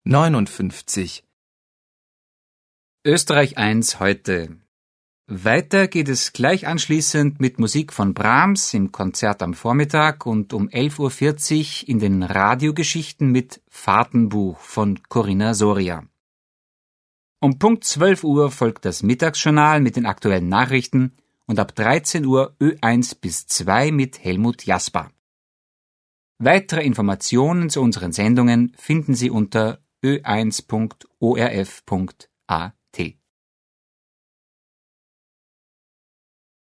59. Österreich 1 heute. Weiter geht es gleich anschließend mit Musik von Brahms im Konzert am Vormittag und um 11:40 Uhr in den Radiogeschichten mit Fahrtenbuch von Corinna Soria. Um Punkt 12 Uhr folgt das Mittagsjournal mit den aktuellen Nachrichten und ab 13 Uhr Ö1 bis 2 mit Helmut Jasper. Weitere Informationen zu unseren Sendungen finden Sie unter ö1.orf.at.